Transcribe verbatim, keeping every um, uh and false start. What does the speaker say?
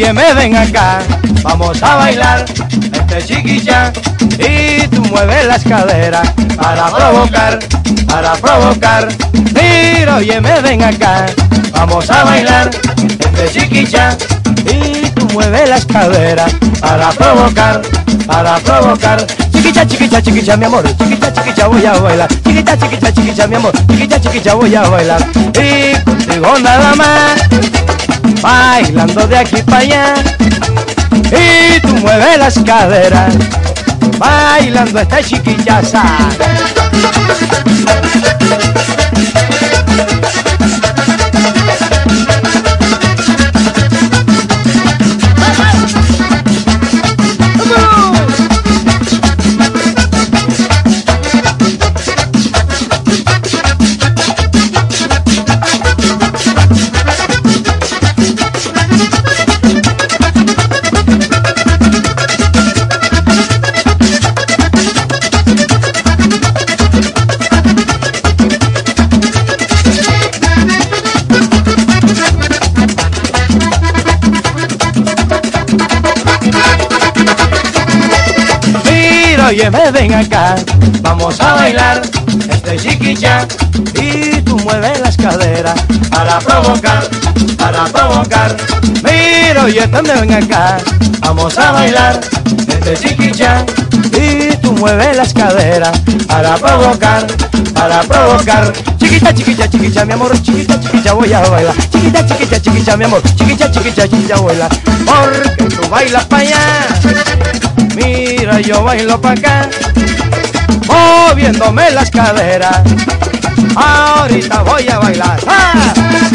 óyeme, ven acá, vamos a bailar este chiquichá y tú mueves las caderas para provocar, para provocar. Mira, óyeme, ven acá, vamos a bailar este chiquichá y tú mueves las caderas para provocar, para provocar. Chiquicha, chiquicha, chiquicha, mi amor, chiquicha, chiquicha, voy a bailar. Chiquicha, chiquicha, chiquicha, mi amor, chiquicha, chiquicha, voy a bailar. Y contigo nada más, bailando de aquí para allá. Y tú mueves las caderas, bailando esta chiquillaza. Óyeme, ven acá, vamos a bailar este chiquichá y tú mueves las caderas para provocar, para provocar. Mira, oye, también ven acá, vamos a bailar este chiquichá y tú mueves las caderas para provocar, para provocar. Chiquita, chiquita, chiquita, mi amor, chiquita, chiquita, voy a bailar. Chiquita, chiquita, chiquita, mi amor, chiquita, chiquita, chiquita, voy a bailar. Porque tú bailas para allá, mira, yo bailo pa' acá, moviéndome las caderas. Ahorita voy a bailar. ¡Ah!